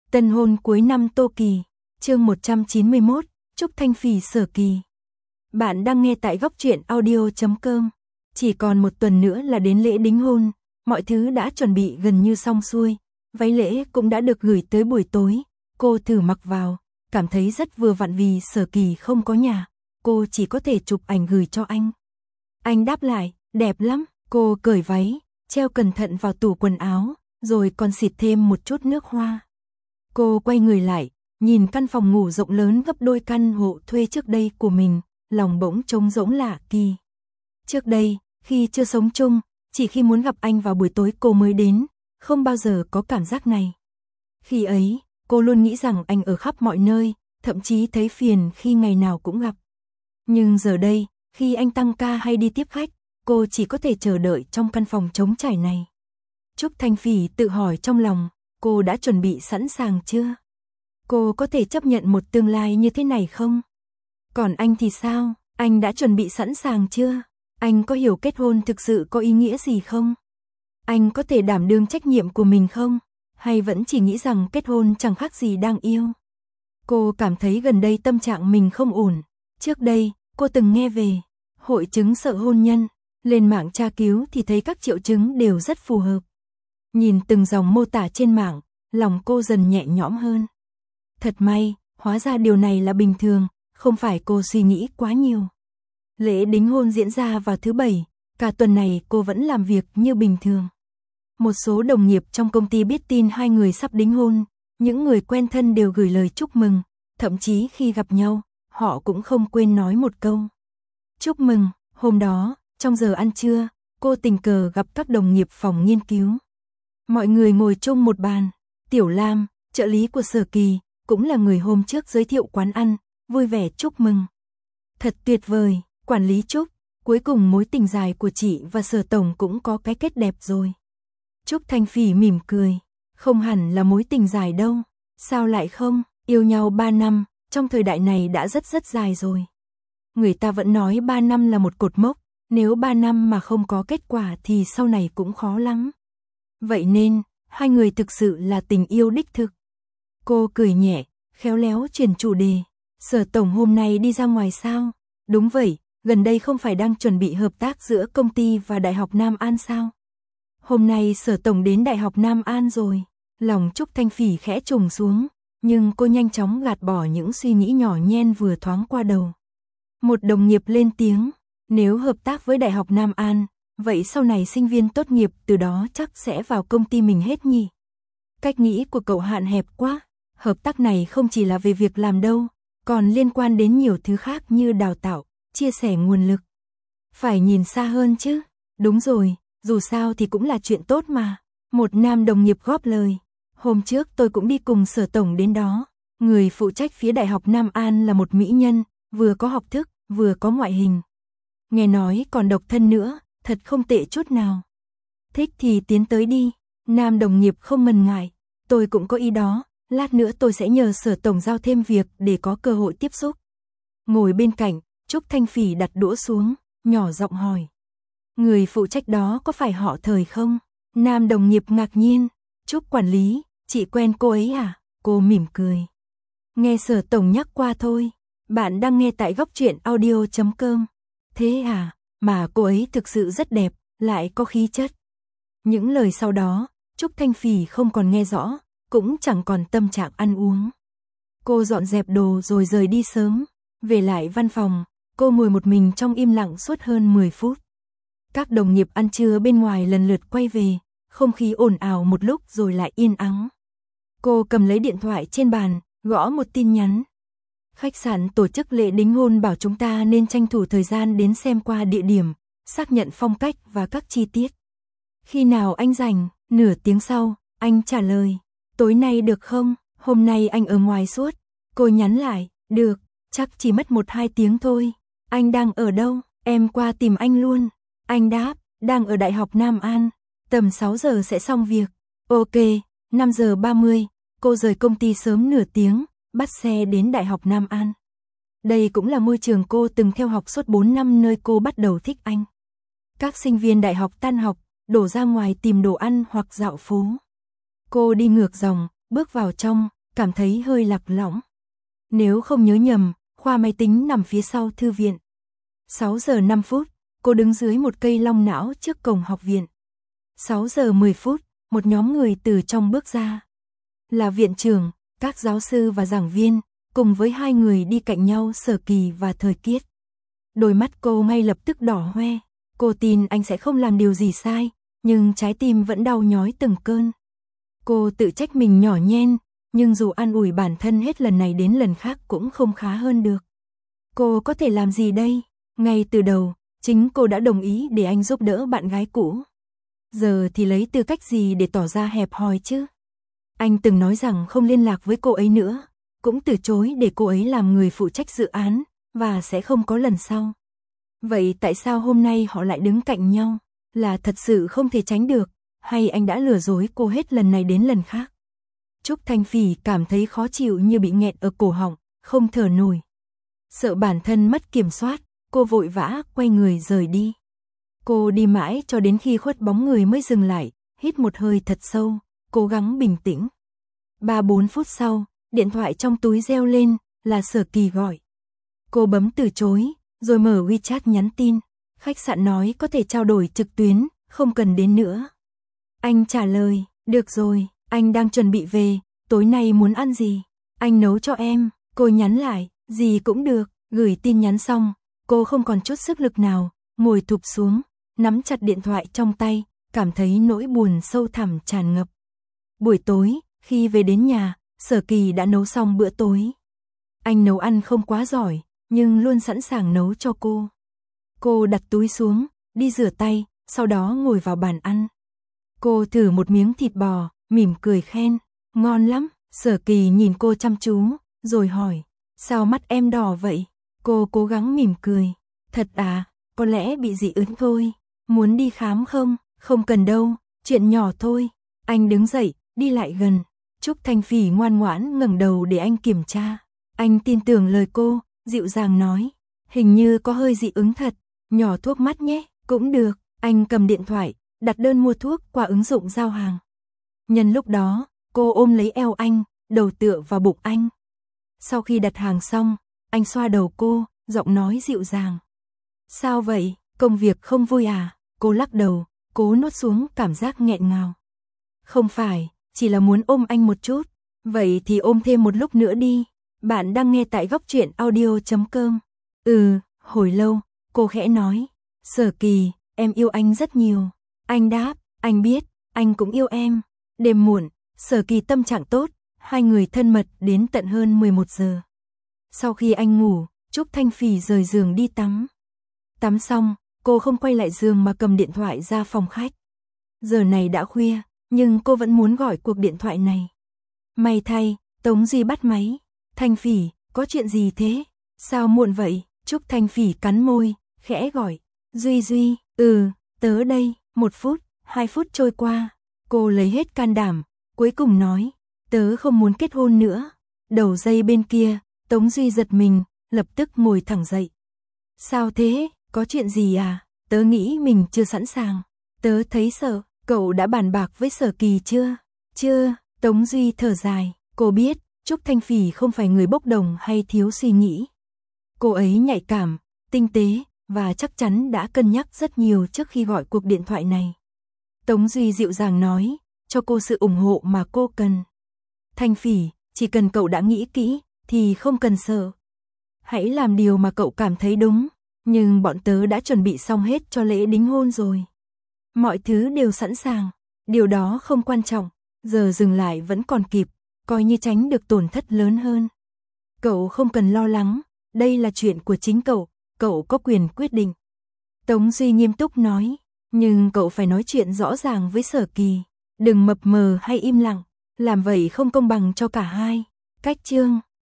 Tân hôn cuối năm Tô Kỳ, chương 191, Trúc Thanh Phỉ Sở Kỳ. Bạn đang nghe tại góc truyện audio.com. Chỉ còn một tuần nữa là đến lễ đính hôn, mọi thứ đã chuẩn bị gần như xong xuôi, váy lễ cũng đã được gửi tới buổi tối, cô thử mặc vào, cảm thấy rất vừa vặn vì Sở Kỳ không có nhà, cô chỉ có thể chụp ảnh gửi cho anh. Anh đáp lại, đẹp lắm, cô cởi váy, treo cẩn thận vào tủ quần áo, rồi còn xịt thêm một chút nước hoa. Cô quay người lại, nhìn căn phòng ngủ rộng lớn gấp đôi căn hộ thuê trước đây của mình, lòng bỗng trống rỗng lạ kỳ. Trước đây, khi chưa sống chung, chỉ khi muốn gặp anh vào buổi tối cô mới đến, không bao giờ có cảm giác này. Khi ấy, cô luôn nghĩ rằng anh ở khắp mọi nơi, thậm chí thấy phiền khi ngày nào cũng gặp. Nhưng giờ đây, khi anh tăng ca hay đi tiếp khách, cô chỉ có thể chờ đợi trong căn phòng trống trải này. Trúc Thanh Phỉ tự hỏi trong lòng, cô đã chuẩn bị sẵn sàng chưa? Cô có thể chấp nhận một tương lai như thế này không? Còn anh thì sao? Anh đã chuẩn bị sẵn sàng chưa? Anh có hiểu kết hôn thực sự có ý nghĩa gì không? Anh có thể đảm đương trách nhiệm của mình không? Hay vẫn chỉ nghĩ rằng kết hôn chẳng khác gì đang yêu? Cô cảm thấy gần đây tâm trạng mình không ổn. Trước đây, cô từng nghe về hội chứng sợ hôn nhân, lên mạng tra cứu thì thấy các triệu chứng đều rất phù hợp. Nhìn từng dòng mô tả trên mạng, lòng cô dần nhẹ nhõm hơn. Thật may, hóa ra điều này là bình thường, không phải cô suy nghĩ quá nhiều. Lễ đính hôn diễn ra vào thứ Bảy, cả tuần này cô vẫn làm việc như bình thường. Một số đồng nghiệp trong công ty biết tin hai người sắp đính hôn, những người quen thân đều gửi lời chúc mừng, thậm chí khi gặp nhau, họ cũng không quên nói một câu. Chúc mừng, hôm đó, trong giờ ăn trưa, cô tình cờ gặp các đồng nghiệp phòng nghiên cứu. Mọi người ngồi chung một bàn, Tiểu Lam, trợ lý của Sở Kỳ, cũng là người hôm trước giới thiệu quán ăn, vui vẻ chúc mừng. Thật tuyệt vời, quản lý Trúc, cuối cùng mối tình dài của chị và Sở Tổng cũng có cái kết đẹp rồi. Trúc Thanh Phỉ mỉm cười, không hẳn là mối tình dài đâu, sao lại không, yêu nhau 3 năm, trong thời đại này đã rất dài rồi. Người ta vẫn nói 3 năm là một cột mốc, nếu 3 năm mà không có kết quả thì sau này cũng khó lắm. Vậy nên, hai người thực sự là tình yêu đích thực. Cô cười nhẹ, khéo léo chuyển chủ đề. Sở Tổng hôm nay đi ra ngoài sao? Đúng vậy, gần đây không phải đang chuẩn bị hợp tác giữa công ty và Đại học Nam An sao? Hôm nay Sở Tổng đến Đại học Nam An rồi. Lòng Trúc Thanh Phỉ khẽ trùng xuống, nhưng cô nhanh chóng gạt bỏ những suy nghĩ nhỏ nhen vừa thoáng qua đầu. Một đồng nghiệp lên tiếng, nếu hợp tác với Đại học Nam An, vậy sau này sinh viên tốt nghiệp từ đó chắc sẽ vào công ty mình hết nhỉ? Cách nghĩ của cậu hạn hẹp quá, hợp tác này không chỉ là về việc làm đâu, còn liên quan đến nhiều thứ khác như đào tạo, chia sẻ nguồn lực. Phải nhìn xa hơn chứ, đúng rồi, dù sao thì cũng là chuyện tốt mà. Một nam đồng nghiệp góp lời, hôm trước tôi cũng đi cùng Sở Tổng đến đó, người phụ trách phía Đại học Nam An là một mỹ nhân, vừa có học thức, vừa có ngoại hình. Nghe nói còn độc thân nữa, thật không tệ chút nào. Thích thì tiến tới đi, nam đồng nghiệp không ngần ngại, tôi cũng có ý đó, lát nữa tôi sẽ nhờ Sở Tổng giao thêm việc để có cơ hội tiếp xúc. Ngồi bên cạnh, Trúc Thanh Phỉ đặt đũa xuống, nhỏ giọng hỏi. Người phụ trách đó có phải họ Thời không? Nam đồng nghiệp ngạc nhiên, Trúc quản lý, chị quen cô ấy à? Cô mỉm cười. Nghe Sở Tổng nhắc qua thôi, bạn đang nghe tại góc truyện audio.com. Thế à, mà cô ấy thực sự rất đẹp, lại có khí chất. Những lời sau đó, Trúc Thanh Phỉ không còn nghe rõ, cũng chẳng còn tâm trạng ăn uống. Cô dọn dẹp đồ rồi rời đi sớm, về lại văn phòng, cô ngồi một mình trong im lặng suốt hơn 10 phút. Các đồng nghiệp ăn trưa bên ngoài lần lượt quay về, không khí ồn ào một lúc rồi lại yên ắng. Cô cầm lấy điện thoại trên bàn, gõ một tin nhắn. Khách sạn tổ chức lễ đính hôn bảo chúng ta nên tranh thủ thời gian đến xem qua địa điểm, xác nhận phong cách và các chi tiết. Khi nào anh rảnh? Nửa tiếng sau, anh trả lời. Tối nay được không? Hôm nay anh ở ngoài suốt. Cô nhắn lại, được, chắc chỉ mất 1-2 tiếng thôi. Anh đang ở đâu? Em qua tìm anh luôn. Anh đáp, đang ở Đại học Nam An. Tầm 6 giờ sẽ xong việc. Ok, 5 giờ 30, cô rời công ty sớm nửa tiếng, bắt xe đến Đại học Nam An. Đây cũng là môi trường cô từng theo học suốt 4 năm, nơi cô bắt đầu thích anh. Các sinh viên đại học tan học, đổ ra ngoài tìm đồ ăn hoặc dạo phố. Cô đi ngược dòng, bước vào trong, cảm thấy hơi lạc lõng. Nếu không nhớ nhầm, khoa máy tính nằm phía sau thư viện. 6 giờ 5 phút, cô đứng dưới một cây long não trước cổng học viện. 6 giờ 10 phút, một nhóm người từ trong bước ra. Là viện trưởng, các giáo sư và giảng viên, cùng với hai người đi cạnh nhau Sở Kỳ và Thời Kiết. Đôi mắt cô ngay lập tức đỏ hoe, cô tin anh sẽ không làm điều gì sai, nhưng trái tim vẫn đau nhói từng cơn. Cô tự trách mình nhỏ nhen, nhưng dù an ủi bản thân hết lần này đến lần khác cũng không khá hơn được. Cô có thể làm gì đây? Ngay từ đầu, chính cô đã đồng ý để anh giúp đỡ bạn gái cũ. Giờ thì lấy tư cách gì để tỏ ra hẹp hòi chứ? Anh từng nói rằng không liên lạc với cô ấy nữa, cũng từ chối để cô ấy làm người phụ trách dự án, và sẽ không có lần sau. Vậy tại sao hôm nay họ lại đứng cạnh nhau? Là thật sự không thể tránh được, hay anh đã lừa dối cô hết lần này đến lần khác? Trúc Thanh Phỉ cảm thấy khó chịu như bị nghẹt ở cổ họng, không thở nổi. Sợ bản thân mất kiểm soát, cô vội vã quay người rời đi. Cô đi mãi cho đến khi khuất bóng người mới dừng lại, hít một hơi thật sâu, cố gắng bình tĩnh. 3-4 phút sau, điện thoại trong túi reo lên, là Sở Kỳ gọi. Cô bấm từ chối, rồi mở WeChat nhắn tin. Khách sạn nói có thể trao đổi trực tuyến, không cần đến nữa. Anh trả lời, được rồi, anh đang chuẩn bị về, tối nay muốn ăn gì? Anh nấu cho em. Cô nhắn lại, gì cũng được. Gửi tin nhắn xong, cô không còn chút sức lực nào, ngồi thụp xuống, nắm chặt điện thoại trong tay, cảm thấy nỗi buồn sâu thẳm tràn ngập. Buổi tối, khi về đến nhà, Sở Kỳ đã nấu xong bữa tối. Anh nấu ăn không quá giỏi, nhưng luôn sẵn sàng nấu cho cô. Cô đặt túi xuống, đi rửa tay, sau đó ngồi vào bàn ăn. Cô thử một miếng thịt bò, mỉm cười khen, ngon lắm. Sở Kỳ nhìn cô chăm chú, rồi hỏi, sao mắt em đỏ vậy? Cô cố gắng mỉm cười, thật à, có lẽ bị dị ứng thôi, muốn đi khám không? Không cần đâu, chuyện nhỏ thôi. Anh đứng dậy, đi lại gần. Trúc Thanh Phỉ ngoan ngoãn ngẩng đầu để anh kiểm tra. Anh tin tưởng lời cô, dịu dàng nói, hình như có hơi dị ứng thật, nhỏ thuốc mắt nhé, cũng được. Anh cầm điện thoại, đặt đơn mua thuốc qua ứng dụng giao hàng. Nhân lúc đó, cô ôm lấy eo anh, đầu tựa vào bụng anh. Sau khi đặt hàng xong, anh xoa đầu cô, giọng nói dịu dàng. Sao vậy, công việc không vui à? Cô lắc đầu, cố nuốt xuống cảm giác nghẹn ngào. Không phải, chỉ là muốn ôm anh một chút. Vậy thì ôm thêm một lúc nữa đi. Bạn đang nghe tại Góc Truyện Audio.com. Hồi lâu, cô khẽ nói. Sở Kỳ, em yêu anh rất nhiều. Anh đáp, anh biết, anh cũng yêu em. Đêm muộn, Sở Kỳ tâm trạng tốt, hai người thân mật đến tận hơn 11 giờ. Sau khi anh ngủ, Trúc Thanh Phỉ rời giường đi tắm. Tắm xong, cô không quay lại giường mà cầm điện thoại ra phòng khách. Giờ này đã khuya, nhưng cô vẫn muốn gọi cuộc điện thoại này. May thay, Tống Duy bắt máy. Thanh Phỉ, có chuyện gì thế? Sao muộn vậy? Trúc Thanh Phỉ cắn môi, khẽ gọi. Duy, tớ đây. 1 phút, 2 phút trôi qua. Cô lấy hết can đảm, cuối cùng nói, tớ không muốn kết hôn nữa. Đầu dây bên kia, Tống Duy giật mình, lập tức ngồi thẳng dậy. Sao thế? Có chuyện gì à? Tớ nghĩ mình chưa sẵn sàng. Tớ thấy sợ. Cậu đã bàn bạc với Sở Kỳ chưa? Chưa. Tống Duy thở dài. Cô biết, Trúc Thanh Phỉ không phải người bốc đồng hay thiếu suy nghĩ. Cô ấy nhạy cảm, tinh tế, và chắc chắn đã cân nhắc rất nhiều trước khi gọi cuộc điện thoại này. Tống Duy dịu dàng nói, cho cô sự ủng hộ mà cô cần. Thanh Phỉ, chỉ cần cậu đã nghĩ kỹ, thì không cần sợ. Hãy làm điều mà cậu cảm thấy đúng, nhưng bọn tớ đã chuẩn bị xong hết cho lễ đính hôn rồi. Mọi thứ đều sẵn sàng, điều đó không quan trọng, giờ dừng lại vẫn còn kịp, coi như tránh được tổn thất lớn hơn. Cậu không cần lo lắng, đây là chuyện của chính cậu có quyền quyết định. Tống Duy nghiêm túc nói, nhưng cậu phải nói chuyện rõ ràng với Sở Kỳ, đừng mập mờ hay im lặng, làm vậy không công bằng cho cả hai. Cách chương